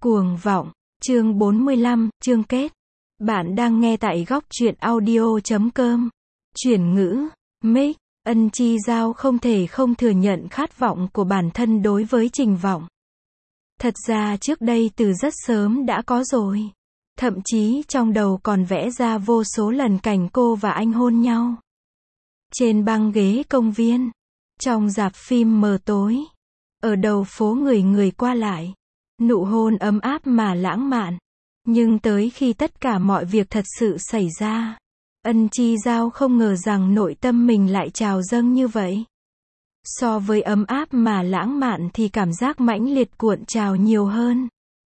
Cuồng vọng, chương 45, chương kết. Bạn đang nghe tại góc truyện audio.com. Chuyển ngữ, Mick, Ân Chi Giao không thể không thừa nhận khát vọng của bản thân đối với Trình Vọng. Thật ra trước đây từ rất sớm đã có rồi. Thậm chí trong đầu còn vẽ ra vô số lần cảnh cô và anh hôn nhau. Trên băng ghế công viên, trong rạp phim mờ tối, ở đầu phố người người qua lại. Nụ hôn ấm áp mà lãng mạn. Nhưng tới khi tất cả mọi việc thật sự xảy ra, Ân Chi Giao không ngờ rằng nội tâm mình lại trào dâng như vậy. So với ấm áp mà lãng mạn thì cảm giác mãnh liệt cuộn trào nhiều hơn.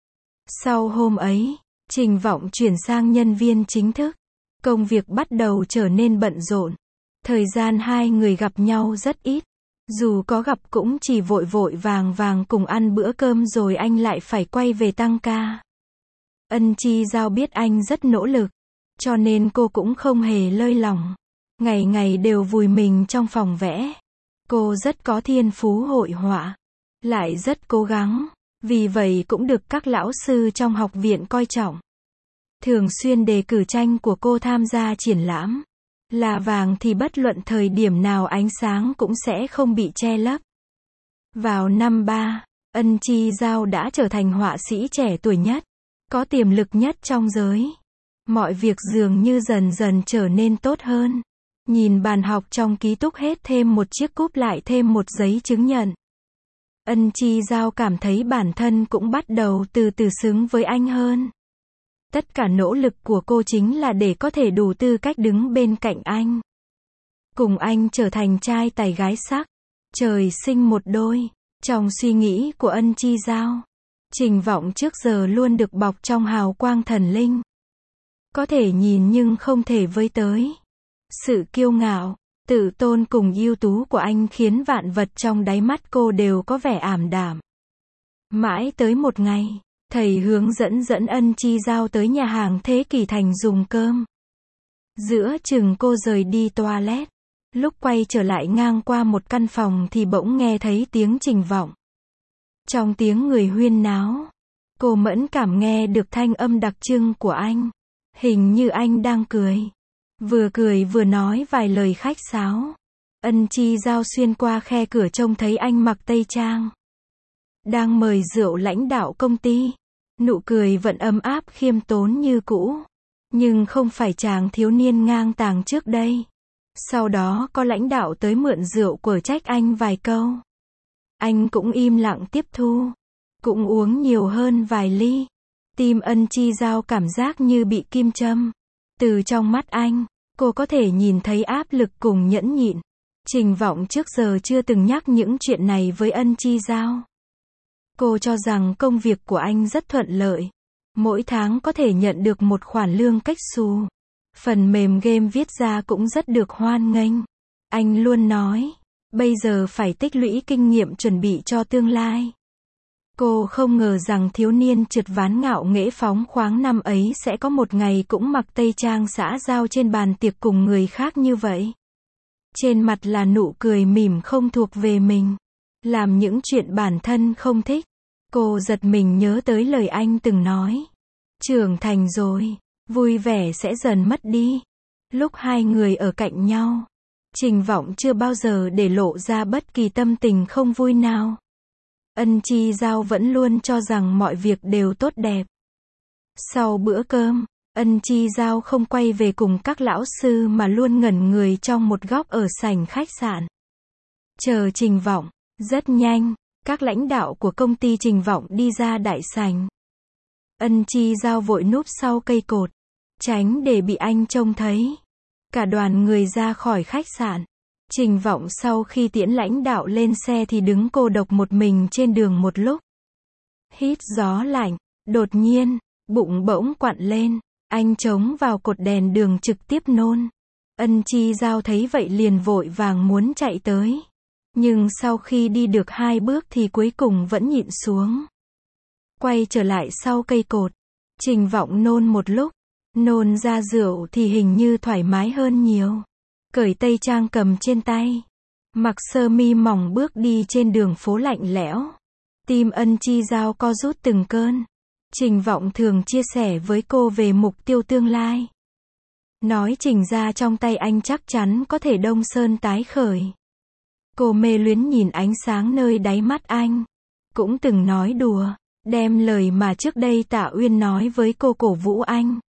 Sau hôm ấy, Trình Vọng chuyển sang nhân viên chính thức. Công việc bắt đầu trở nên bận rộn. Thời gian hai người gặp nhau rất ít. Dù có gặp cũng chỉ vội vội vàng vàng cùng ăn bữa cơm rồi anh lại phải quay về tăng ca. Ân Chi Giao biết anh rất nỗ lực, cho nên cô cũng không hề lơi lỏng. Ngày ngày đều vùi mình trong phòng vẽ. Cô rất có thiên phú hội họa, lại rất cố gắng, vì vậy cũng được các lão sư trong học viện coi trọng. Thường xuyên đề cử tranh của cô tham gia triển lãm. Là vàng thì bất luận thời điểm nào ánh sáng cũng sẽ không bị che lấp. Vào năm 3, Ân Chi Giao đã trở thành họa sĩ trẻ tuổi nhất, có tiềm lực nhất trong giới. Mọi việc dường như dần dần trở nên tốt hơn. Nhìn bàn học trong ký túc hết thêm một chiếc cúp lại thêm một giấy chứng nhận. Ân Chi Giao cảm thấy bản thân cũng bắt đầu từ từ xứng với anh hơn. Tất cả nỗ lực của cô chính là để có thể đủ tư cách đứng bên cạnh anh. Cùng anh trở thành trai tài gái sắc. Trời sinh một đôi. Trong suy nghĩ của Ân Chi Giao, Trình Vọng trước giờ luôn được bọc trong hào quang thần linh. Có thể nhìn nhưng không thể với tới. Sự kiêu ngạo, tự tôn cùng ưu tú của anh khiến vạn vật trong đáy mắt cô đều có vẻ ảm đạm. Mãi tới một ngày, thầy hướng dẫn Ân Chi Giao tới nhà hàng Thế Kỷ Thành dùng cơm. Giữa chừng cô rời đi toilet. Lúc quay trở lại ngang qua một căn phòng thì bỗng nghe thấy tiếng Trình Vọng. Trong tiếng người huyên náo, cô mẫn cảm nghe được thanh âm đặc trưng của anh. Hình như anh đang cười. Cười vừa nói vài lời khách sáo. Ân Chi Giao xuyên qua khe cửa trông thấy anh mặc tây trang. Đang mời rượu lãnh đạo công ty. Nụ cười vẫn ấm áp khiêm tốn như cũ. Nhưng không phải chàng thiếu niên ngang tàng trước đây. Sau đó có lãnh đạo tới mượn rượu quở trách anh vài câu. Anh cũng im lặng tiếp thu. Cũng uống nhiều hơn vài ly. Tim Ân Chi Giao cảm giác như bị kim châm. Từ trong mắt anh, cô có thể nhìn thấy áp lực cùng nhẫn nhịn. Trình Vọng trước giờ chưa từng nhắc những chuyện này với Ân Chi Giao. Cô cho rằng công việc của anh rất thuận lợi. Mỗi tháng có thể nhận được một khoản lương cách xù. Phần mềm game viết ra cũng rất được hoan nghênh. Anh luôn nói, bây giờ phải tích lũy kinh nghiệm chuẩn bị cho tương lai. Cô không ngờ rằng thiếu niên trượt ván ngạo nghễ phóng khoáng năm ấy sẽ có một ngày cũng mặc tây trang xã giao trên bàn tiệc cùng người khác như vậy. Trên mặt là nụ cười mỉm không thuộc về mình. Làm những chuyện bản thân không thích. Cô giật mình nhớ tới lời anh từng nói. Trưởng thành rồi, vui vẻ sẽ dần mất đi. Lúc hai người ở cạnh nhau, Trình Vọng chưa bao giờ để lộ ra bất kỳ tâm tình không vui nào. Ân Chi Giao vẫn luôn cho rằng mọi việc đều tốt đẹp. Sau bữa cơm, Ân Chi Giao không quay về cùng các lão sư mà luôn ngẩn người trong một góc ở sảnh khách sạn. Chờ Trình Vọng. Rất nhanh, các lãnh đạo của công ty Trình Vọng đi ra đại sảnh. Ân Chi Giao vội núp sau cây cột, tránh để bị anh trông thấy. Cả đoàn người ra khỏi khách sạn. Trình Vọng sau khi tiễn lãnh đạo lên xe thì đứng cô độc một mình trên đường một lúc. Hít gió lạnh, đột nhiên, bụng bỗng quặn lên, anh chống vào cột đèn đường trực tiếp nôn. Ân Chi Giao thấy vậy liền vội vàng muốn chạy tới. Nhưng sau khi đi được 2 bước thì cuối cùng vẫn nhịn xuống. Quay trở lại sau cây cột. Trình Vọng nôn một lúc. Nôn ra rượu thì hình như thoải mái hơn nhiều. Cởi tây trang cầm trên tay. Mặc sơ mi mỏng bước đi trên đường phố lạnh lẽo. Tim Ân Chi Giao co rút từng cơn. Trình Vọng thường chia sẻ với cô về mục tiêu tương lai. Nói Trình gia trong tay anh chắc chắn có thể Đông Sơn tái khởi. Cô mê luyến nhìn ánh sáng nơi đáy mắt anh. Cũng từng nói đùa, đem lời mà trước đây Tạ Uyên nói với cô cổ vũ anh.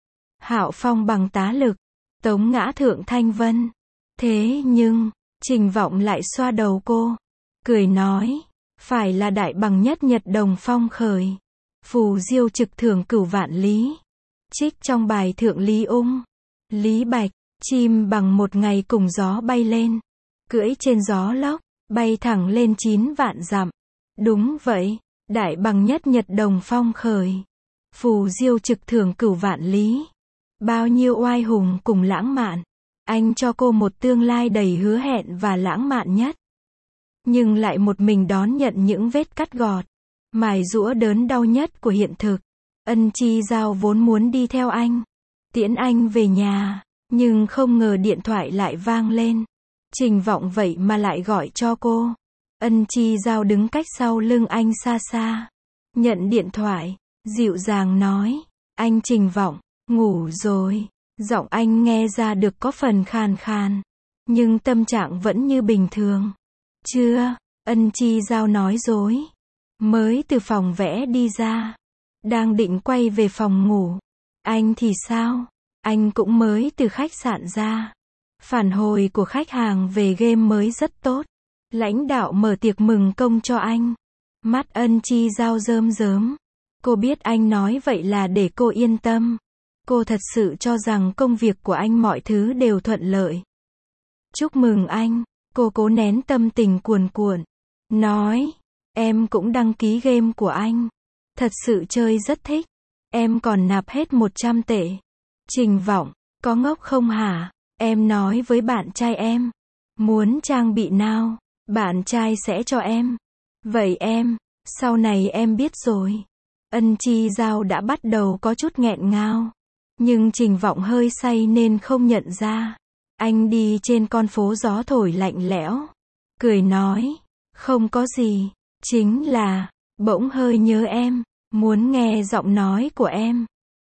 Hạo Phong bằng tá lực, tống ngã thượng thanh vân. Thế nhưng, Trình Vọng lại xoa đầu cô, cười nói, phải là đại bằng nhất nhật đồng phong khởi. Phù diêu trực thưởng cửu vạn lý. Trích trong bài thượng Lý Ung. Lý Bạch, chim bằng một ngày cùng gió bay lên. Cưỡi trên gió lốc, bay thẳng lên 9 vạn dặm. Đúng vậy, đại bằng nhất nhật đồng phong khởi. Phù diêu trực thưởng cửu vạn lý. Bao nhiêu oai hùng cùng lãng mạn. Anh cho cô một tương lai đầy hứa hẹn và lãng mạn nhất. Nhưng lại một mình đón nhận những vết cắt gọt, mài giũa đớn đau nhất của hiện thực. Ân Chi Giao vốn muốn đi theo anh, tiễn anh về nhà, nhưng không ngờ điện thoại lại vang lên. Trình Vọng vậy mà lại gọi cho cô. Ân Chi Giao đứng cách sau lưng anh xa xa, nhận điện thoại, dịu dàng nói, anh Trình Vọng, ngủ rồi. Giọng anh nghe ra được có phần khàn khàn, nhưng tâm trạng vẫn như bình thường. Chưa, Ân Chi Giao nói dối. Mới từ phòng vẽ đi ra, đang định quay về phòng ngủ. Anh thì sao? Anh cũng mới từ khách sạn ra. Phản hồi của khách hàng về game mới rất tốt. Lãnh đạo mở tiệc mừng công cho anh. Mắt Ân Chi Giao rơm rớm. Cô biết anh nói vậy là để cô yên tâm. Cô thật sự cho rằng công việc của anh mọi thứ đều thuận lợi. Chúc mừng anh. Cô cố nén tâm tình cuồn cuộn. Nói, em cũng đăng ký game của anh. Thật sự chơi rất thích. Em còn nạp hết 100 tệ. Trình Vọng, có ngốc không hả? Em nói với bạn trai em. Muốn trang bị nào, bạn trai sẽ cho em. Vậy em, sau này em biết rồi. Ân Chi Giao đã bắt đầu có chút nghẹn ngào. Nhưng Trình Vọng hơi say nên không nhận ra. Anh đi trên con phố gió thổi lạnh lẽo. Cười nói, không có gì. Chính là, bỗng hơi nhớ em. Muốn nghe giọng nói của em.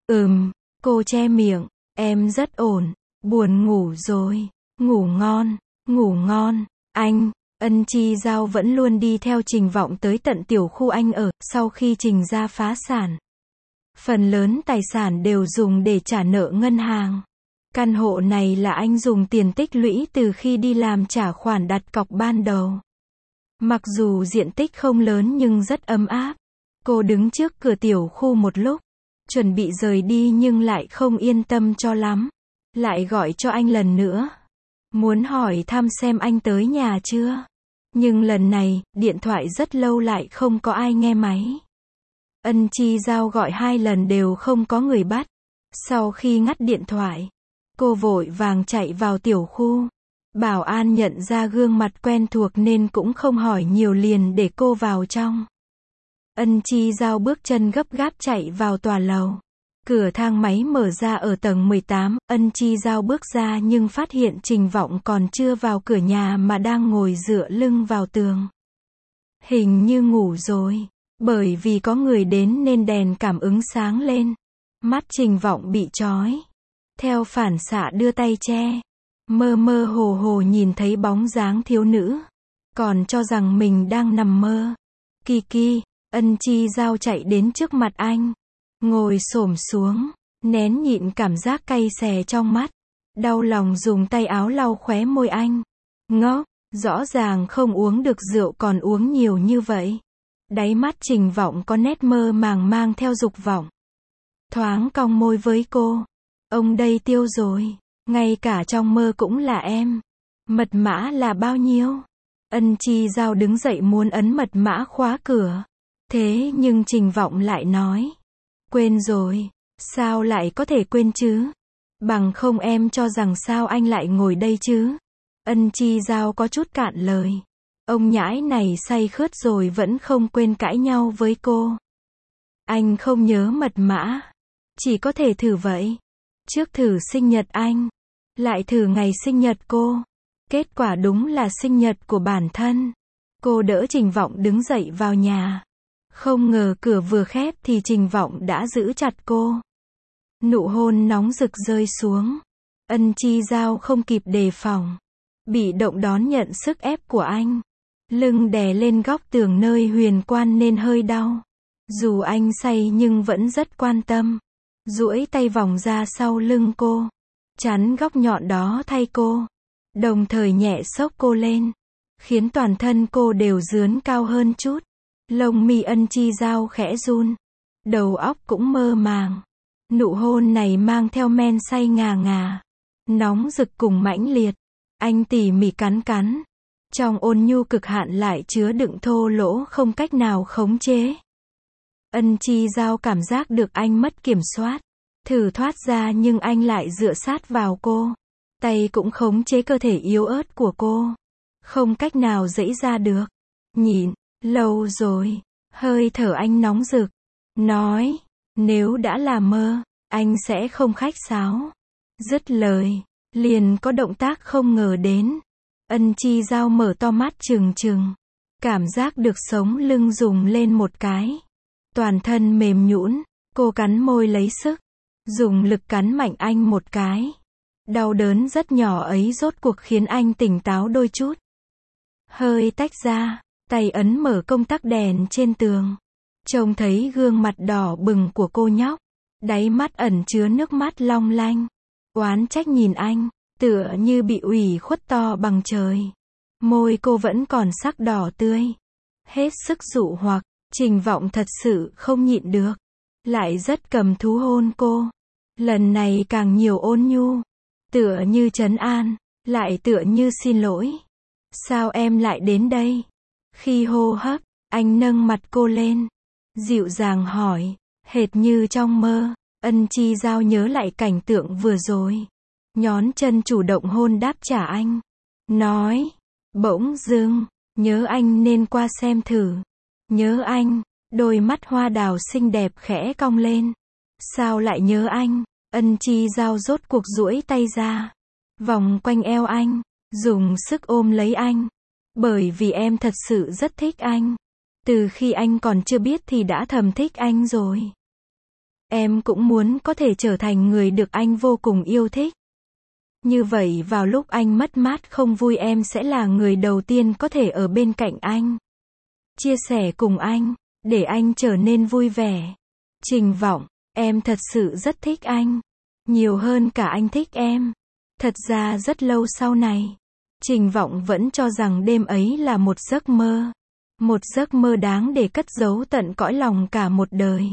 Cô che miệng. Em rất ổn. Buồn ngủ rồi. Ngủ ngon. Ngủ ngon. Anh. Ân Chi Giao vẫn luôn đi theo Trình Vọng tới tận tiểu khu anh ở. Sau khi Trình gia phá sản, phần lớn tài sản đều dùng để trả nợ ngân hàng. Căn hộ này là anh dùng tiền tích lũy từ khi đi làm trả khoản đặt cọc ban đầu. Mặc dù diện tích không lớn nhưng rất ấm áp. Cô đứng trước cửa tiểu khu một lúc, chuẩn bị rời đi nhưng lại không yên tâm cho lắm. Lại gọi cho anh lần nữa. Muốn hỏi thăm xem anh tới nhà chưa. Nhưng lần này, điện thoại rất lâu lại không có ai nghe máy. Ân Chi Giao gọi 2 lần đều không có người bắt. Sau khi ngắt điện thoại, cô vội vàng chạy vào tiểu khu. Bảo an nhận ra gương mặt quen thuộc nên cũng không hỏi nhiều liền để cô vào trong. Ân Chi Giao bước chân gấp gáp chạy vào tòa lầu. Cửa thang máy mở ra ở tầng 18, Ân Chi Giao bước ra nhưng phát hiện Trình Vọng còn chưa vào cửa nhà mà đang ngồi dựa lưng vào tường. Hình như ngủ rồi. Bởi vì có người đến nên đèn cảm ứng sáng lên. Mắt Trình Vọng bị chói. Theo phản xạ đưa tay che. Mơ mơ hồ hồ nhìn thấy bóng dáng thiếu nữ. Còn cho rằng mình đang nằm mơ. Kiki, Ân Chi Giao chạy đến trước mặt anh. Ngồi xổm xuống. Nén nhịn cảm giác cay xè trong mắt. Đau lòng dùng tay áo lau khóe môi anh. Ngốc, rõ ràng không uống được rượu còn uống nhiều như vậy. Đáy mắt Trình Vọng có nét mơ màng mang theo dục vọng. Thoáng cong môi với cô. Ông đây tiêu rồi. Ngay cả trong mơ cũng là em. Mật mã là bao nhiêu? Ân Chi Giao đứng dậy muốn ấn mật mã khóa cửa. Thế nhưng Trình Vọng lại nói. Quên rồi. Sao lại có thể quên chứ? Bằng không em cho rằng sao anh lại ngồi đây chứ? Ân Chi Giao có chút cạn lời. Ông nhãi này say khướt rồi vẫn không quên cãi nhau với cô. Anh không nhớ mật mã. Chỉ có thể thử vậy. Trước thử sinh nhật anh. Lại thử ngày sinh nhật cô. Kết quả đúng là sinh nhật của bản thân. Cô đỡ Trình Vọng đứng dậy vào nhà. Không ngờ cửa vừa khép thì Trình Vọng đã giữ chặt cô. Nụ hôn nóng rực rơi xuống. Ân Chi Giao không kịp đề phòng. Bị động đón nhận sức ép của anh. Lưng đè lên góc tường nơi huyền quan nên hơi đau. Dù anh say nhưng vẫn rất quan tâm. Duỗi tay vòng ra sau lưng cô. Chắn góc nhọn đó thay cô. Đồng thời nhẹ xốc cô lên. Khiến toàn thân cô đều dướn cao hơn chút. Lông mi Ân Chi Giao khẽ run. Đầu óc cũng mơ màng. Nụ hôn này mang theo men say ngà ngà. Nóng rực cùng mãnh liệt. Anh tỉ mỉ cắn cắn. Trong ôn nhu cực hạn lại chứa đựng thô lỗ không cách nào khống chế. Ân Chi Giao cảm giác được anh mất kiểm soát. Thử thoát ra nhưng anh lại dựa sát vào cô. Tay cũng khống chế cơ thể yếu ớt của cô. Không cách nào giãy ra được. Nhịn, lâu rồi. Hơi thở anh nóng rực. Nói, nếu đã là mơ, anh sẽ không khách sáo. Dứt lời, liền có động tác không ngờ đến. Ân Chi Giao mở to mắt trừng trừng. Cảm giác được sống lưng rùng lên một cái. Toàn thân mềm nhũn, cô cắn môi lấy sức. Dùng lực cắn mạnh anh một cái. Đau đớn rất nhỏ ấy rốt cuộc khiến anh tỉnh táo đôi chút. Hơi tách ra, tay ấn mở công tắc đèn trên tường. Trông thấy gương mặt đỏ bừng của cô nhóc. Đáy mắt ẩn chứa nước mắt long lanh. Oán trách nhìn anh, tựa như bị ủy khuất to bằng trời. Môi cô vẫn còn sắc đỏ tươi. Hết sức dụ hoặc, Trình Vọng thật sự không nhịn được. Lại rất cầm thú hôn cô. Lần này càng nhiều ôn nhu. Tựa như trấn an, lại tựa như xin lỗi. Sao em lại đến đây? Khi hô hấp, anh nâng mặt cô lên. Dịu dàng hỏi, hệt như trong mơ. Ân Chi Giao nhớ lại cảnh tượng vừa rồi. Nhón chân chủ động hôn đáp trả anh. Nói, bỗng dưng, nhớ anh nên qua xem thử. Nhớ anh, đôi mắt hoa đào xinh đẹp khẽ cong lên. Sao lại nhớ anh? Ân Chi Giao rốt cuộc duỗi tay ra. Vòng quanh eo anh, dùng sức ôm lấy anh. Bởi vì em thật sự rất thích anh. Từ khi anh còn chưa biết thì đã thầm thích anh rồi. Em cũng muốn có thể trở thành người được anh vô cùng yêu thích. Như vậy vào lúc anh mất mát không vui em sẽ là người đầu tiên có thể ở bên cạnh anh. Chia sẻ cùng anh, để anh trở nên vui vẻ. Trình Vọng, em thật sự rất thích anh. Nhiều hơn cả anh thích em. Thật ra rất lâu sau này, Trình Vọng vẫn cho rằng đêm ấy là một giấc mơ. Một giấc mơ đáng để cất giấu tận cõi lòng cả một đời.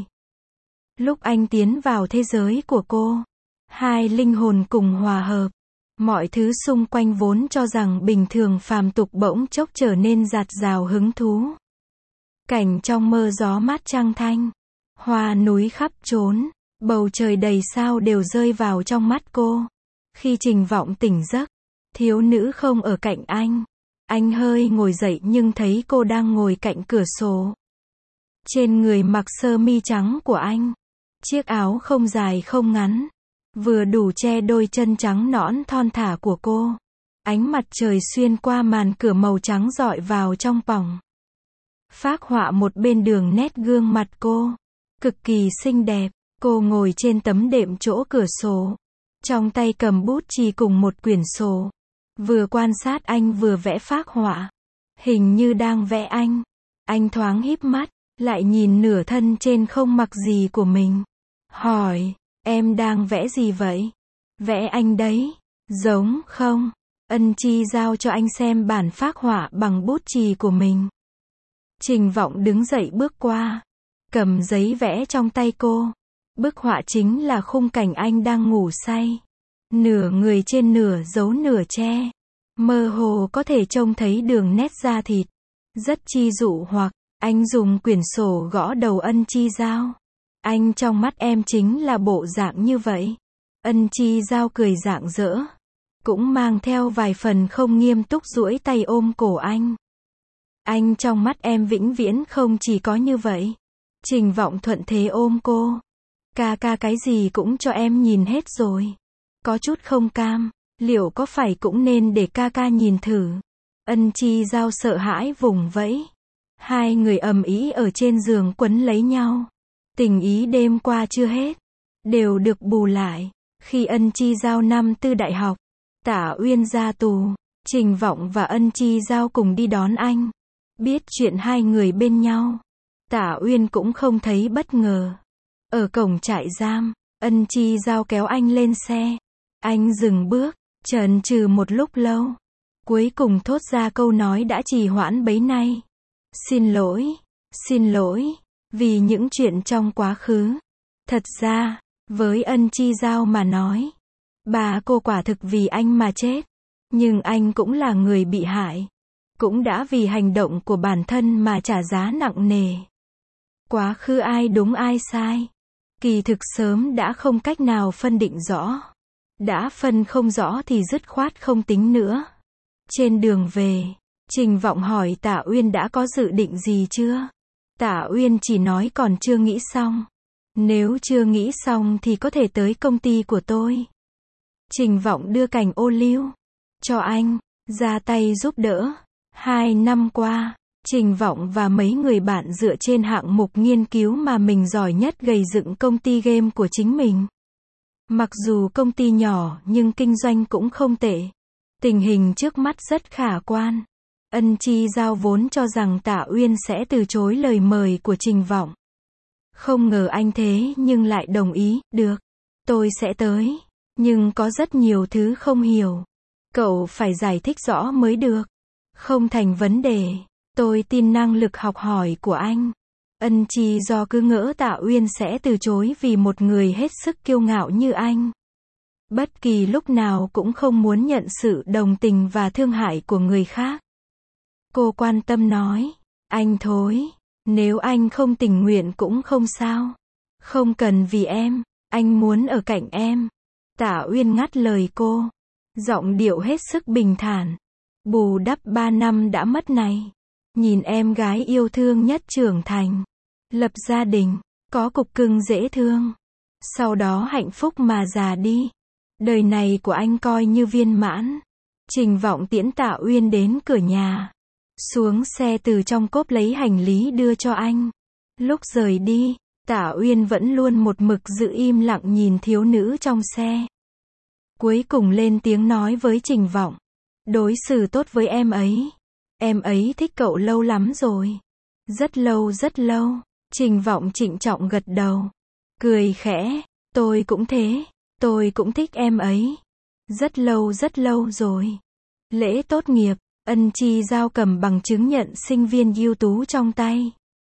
Lúc anh tiến vào thế giới của cô, hai linh hồn cùng hòa hợp. Mọi thứ xung quanh vốn cho rằng bình thường phàm tục bỗng chốc trở nên dạt dào hứng thú. Cảnh trong mơ gió mát trăng thanh, hoa núi khắp trốn, bầu trời đầy sao đều rơi vào trong mắt cô. Khi Trình Vọng tỉnh giấc, thiếu nữ không ở cạnh anh. Anh hơi ngồi dậy nhưng thấy cô đang ngồi cạnh cửa sổ. Trên người mặc sơ mi trắng của anh. Chiếc áo không dài không ngắn. Vừa đủ che đôi chân trắng nõn thon thả của cô. Ánh mặt trời xuyên qua màn cửa màu trắng rọi vào trong phòng. Phác họa một bên đường nét gương mặt cô. Cực kỳ xinh đẹp. Cô ngồi trên tấm đệm chỗ cửa sổ. Trong tay cầm bút chì cùng một quyển sổ. Vừa quan sát anh vừa vẽ phác họa. Hình như đang vẽ anh. Anh thoáng híp mắt, lại nhìn nửa thân trên không mặc gì của mình. Hỏi, em đang vẽ gì vậy? Vẽ anh đấy. Giống không? Ân Chi giao cho anh xem bản phác họa bằng bút chì của mình. Trình Vọng đứng dậy bước qua. Cầm giấy vẽ trong tay cô. Bức họa chính là khung cảnh anh đang ngủ say. Nửa người trên nửa giấu nửa che. Mơ hồ có thể trông thấy đường nét da thịt. Rất chi dụ hoặc, anh dùng quyển sổ gõ đầu Ân Chi Giao. Anh trong mắt em chính là bộ dạng như vậy. Ân Chi Giao cười rạng rỡ. Cũng mang theo vài phần không nghiêm túc duỗi tay ôm cổ anh. Anh trong mắt em vĩnh viễn không chỉ có như vậy. Trình Vọng thuận thế ôm cô. Ca cái gì cũng cho em nhìn hết rồi. Có chút không cam, liệu có phải cũng nên để ca nhìn thử. Ân Chi Giao sợ hãi vùng vẫy. Hai người ầm ĩ ở trên giường quấn lấy nhau. Tình ý đêm qua chưa hết, đều được bù lại. Khi Ân Chi Giao năm tư đại học, Tả Uyên ra tù, Trình Vọng và Ân Chi Giao cùng đi đón anh. Biết chuyện hai người bên nhau, Tả Uyên cũng không thấy bất ngờ. Ở cổng trại giam, Ân Chi Giao kéo anh lên xe. Anh dừng bước, chần chừ một lúc lâu. Cuối cùng thốt ra câu nói đã trì hoãn bấy nay. Xin lỗi, vì những chuyện trong quá khứ. Thật ra, với Ân Chi Giao mà nói, bà cô quả thực vì anh mà chết. Nhưng anh cũng là người bị hại. Cũng đã vì hành động của bản thân mà trả giá nặng nề. Quá khứ ai đúng ai sai, kỳ thực sớm đã không cách nào phân định rõ. Đã phân không rõ thì dứt khoát không tính nữa. Trên đường về, Trình Vọng hỏi Tả Uyên đã có dự định gì chưa? Tả Uyên chỉ nói còn chưa nghĩ xong. Nếu chưa nghĩ xong thì có thể tới công ty của tôi. Trình Vọng đưa cành ô liu cho anh, ra tay giúp đỡ. 2 năm qua, Trình Vọng và mấy người bạn dựa trên hạng mục nghiên cứu mà mình giỏi nhất gầy dựng công ty game của chính mình. Mặc dù công ty nhỏ nhưng kinh doanh cũng không tệ. Tình hình trước mắt rất khả quan. Ân Chi Giao vốn cho rằng Tả Uyên sẽ từ chối lời mời của Trình Vọng. Không ngờ anh thế nhưng lại đồng ý, được, tôi sẽ tới. Nhưng có rất nhiều thứ không hiểu. Cậu phải giải thích rõ mới được. Không thành vấn đề. Tôi tin năng lực học hỏi của anh. Ân Chi do cứ ngỡ Tả Uyên sẽ từ chối vì một người hết sức kiêu ngạo như anh. Bất kỳ lúc nào cũng không muốn nhận sự đồng tình và thương hại của người khác. Cô quan tâm nói, anh thôi, nếu anh không tình nguyện cũng không sao. Không cần vì em, anh muốn ở cạnh em. Tả Uyên ngắt lời cô. Giọng điệu hết sức bình thản. Bù đắp 3 năm đã mất này. Nhìn em gái yêu thương nhất trưởng thành. Lập gia đình, có cục cưng dễ thương. Sau đó hạnh phúc mà già đi. Đời này của anh coi như viên mãn. Trình Vọng tiễn Tả Uyên đến cửa nhà. Xuống xe từ trong cốp lấy hành lý đưa cho anh. Lúc rời đi, Tả Uyên vẫn luôn một mực giữ im lặng nhìn thiếu nữ trong xe. Cuối cùng lên tiếng nói với Trình Vọng. Đối xử tốt với em ấy. Em ấy thích cậu lâu lắm rồi. Rất lâu rất lâu. Trình Vọng trịnh trọng gật đầu. Cười khẽ. Tôi cũng thế. Tôi cũng thích em ấy. Rất lâu rồi. Lễ tốt nghiệp, Ân Chi Giao cầm bằng chứng nhận sinh viên ưu tú trong tay.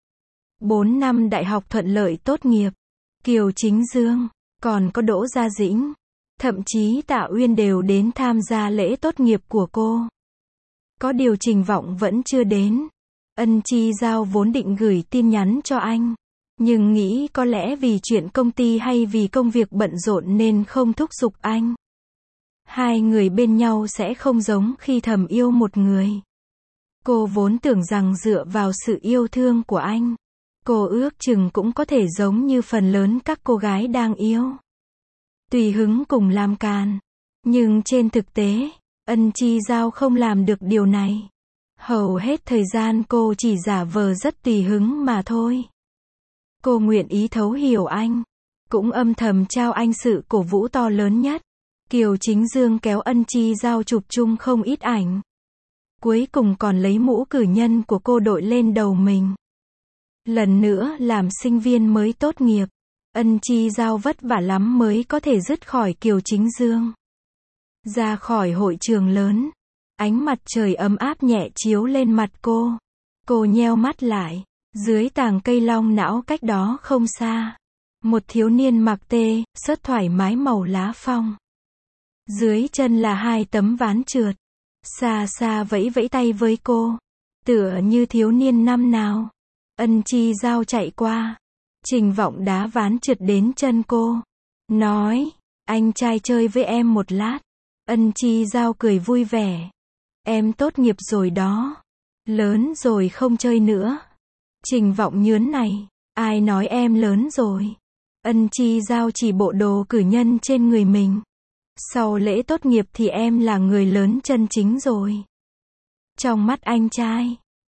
4 năm đại học thuận lợi tốt nghiệp. Kiều Chính Dương, còn có Đỗ Gia Dĩnh. Thậm chí Tả Uyên đều đến tham gia lễ tốt nghiệp của cô. Có điều Trình Vọng vẫn chưa đến. Ân Chi Giao vốn định gửi tin nhắn cho anh. Nhưng nghĩ có lẽ vì chuyện công ty hay vì công việc bận rộn nên không thúc giục anh. Hai người bên nhau sẽ không giống khi thầm yêu một người. Cô vốn tưởng rằng dựa vào sự yêu thương của anh, cô ước chừng cũng có thể giống như phần lớn các cô gái đang yêu. Tùy hứng cùng làm càn. Nhưng trên thực tế, Ân Chi Giao không làm được điều này. Hầu hết thời gian cô chỉ giả vờ rất tùy hứng mà thôi. Cô nguyện ý thấu hiểu anh. Cũng âm thầm trao anh sự cổ vũ to lớn nhất. Kiều Chính Dương kéo Ân Chi Giao chụp chung không ít ảnh. Cuối cùng còn lấy mũ cử nhân của cô đội lên đầu mình. Lần nữa làm sinh viên mới tốt nghiệp. Ân Chi Giao vất vả lắm mới có thể dứt khỏi Kiều Chính Dương. Ra khỏi hội trường lớn. Ánh mặt trời ấm áp nhẹ chiếu lên mặt cô. Cô nheo mắt lại. Dưới tàng cây long não cách đó không xa. Một thiếu niên mặc tê, sớt thoải mái màu lá phong. Dưới chân là 2 tấm ván trượt. Xa xa vẫy vẫy tay với cô. Tựa như thiếu niên năm nào. Ân Chi Giao chạy qua. Trình Vọng đá ván trượt đến chân cô. Nói, anh trai chơi với em một lát. Ân Chi Giao cười vui vẻ. Em tốt nghiệp rồi đó. Lớn rồi không chơi nữa. Trình Vọng nhớn này. Ai nói em lớn rồi? Ân Chi Giao chỉ bộ đồ cử nhân trên người mình. Sau lễ tốt nghiệp thì em là người lớn chân chính rồi. Trong mắt anh trai,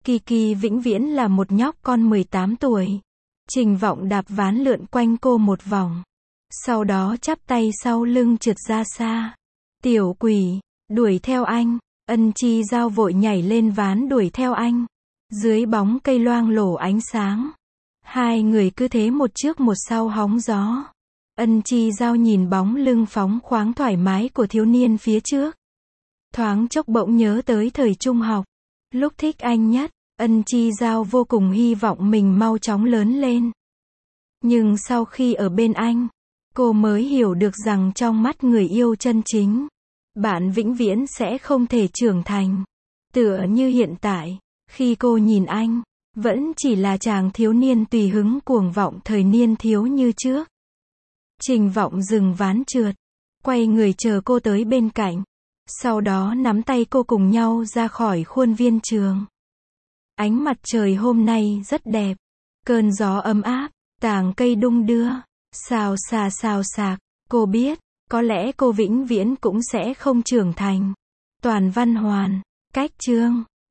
Kiki vĩnh viễn là một nhóc con 18 tuổi. Trình Vọng đạp ván lượn quanh cô một vòng. Sau đó chắp tay sau lưng trượt ra xa. Tiểu quỷ, đuổi theo anh. Ân Chi Giao vội nhảy lên ván đuổi theo anh. Dưới bóng cây loang lổ ánh sáng. Hai người cứ thế một trước một sau hóng gió. Ân Chi Giao nhìn bóng lưng phóng khoáng thoải mái của thiếu niên phía trước. Thoáng chốc bỗng nhớ tới thời trung học. Lúc thích anh nhất, Ân Chi Giao vô cùng hy vọng mình mau chóng lớn lên. Nhưng sau khi ở bên anh, cô mới hiểu được rằng trong mắt người yêu chân chính, bạn vĩnh viễn sẽ không thể trưởng thành. Tựa như hiện tại, khi cô nhìn anh, vẫn chỉ là chàng thiếu niên tùy hứng cuồng vọng thời niên thiếu như trước. Trình Vọng dừng ván trượt, quay người chờ cô tới bên cạnh. Sau đó nắm tay cô cùng nhau ra khỏi khuôn viên trường. Ánh mặt trời hôm nay rất đẹp. Cơn gió ấm áp, tàng cây đung đưa, xào xạc. Cô biết, có lẽ cô vĩnh viễn cũng sẽ không trưởng thành. Toàn văn hoàn, cách chương.